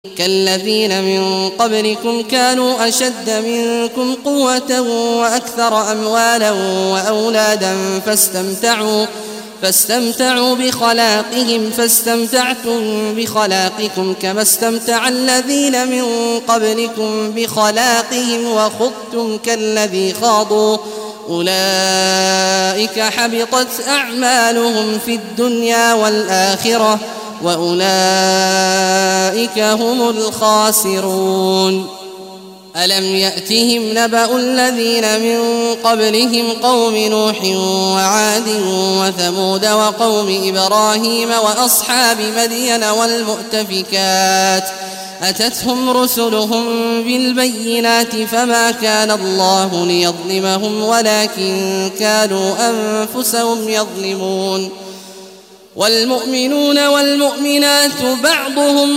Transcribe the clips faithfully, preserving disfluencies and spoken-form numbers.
كالذين من قبلكم كانوا أشد منكم قوة وأكثر أموالا وأولادا فاستمتعوا فاستمتعوا بخلاقهم فاستمتعتم بخلاقكم كما استمتع الذين من قبلكم بخلاقهم وخضتم كالذي خاضوا أولئك حبطت أعمالهم في الدنيا والآخرة وأولئك هم الخاسرون. ألم يأتهم نبأ الذين من قبلهم قوم نوح وعاد وثمود وقوم إبراهيم وأصحاب مدين والمؤتفكات أتتهم رسلهم بالبينات فما كان الله ليظلمهم ولكن كانوا أنفسهم يظلمون. والمؤمنون والمؤمنات بعضهم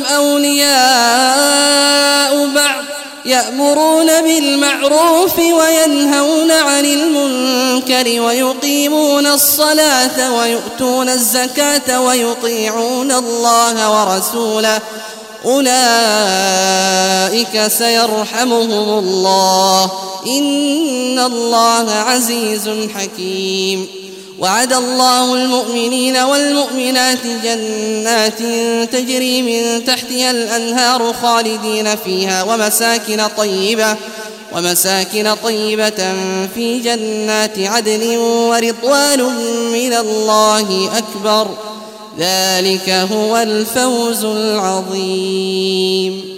أولياء بعض يأمرون بالمعروف وينهون عن المنكر ويقيمون الصلاة ويؤتون الزكاة ويطيعون الله ورسوله أولئك سيرحمهم الله إن الله عزيز حكيم. وعد الله المؤمنين والمؤمنات جنات تجري من تحتها الأنهار خالدين فيها ومساكن طيبة ومساكن طيبة في جنات عدن ورضوان من الله أكبر ذلك هو الفوز العظيم.